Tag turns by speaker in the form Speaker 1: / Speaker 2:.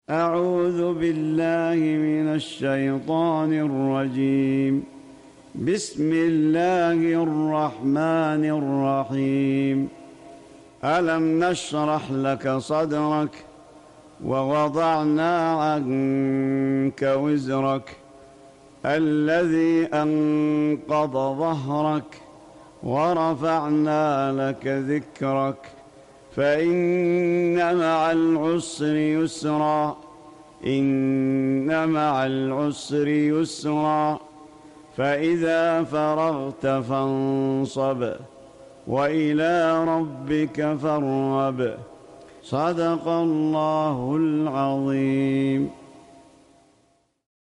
Speaker 1: أعوذ بالله من الشيطان الرجيم. بسم الله الرحمن الرحيم. ألم نشرح لك صدرك ووضعنا عنك وزرك الذي أنقض ظهرك ورفعنا لك ذكرك فإن مع العسر يسرا إن مع العسر يسرا فإذا فرغت فانصب وإلى ربك فارغب. صدق الله العظيم.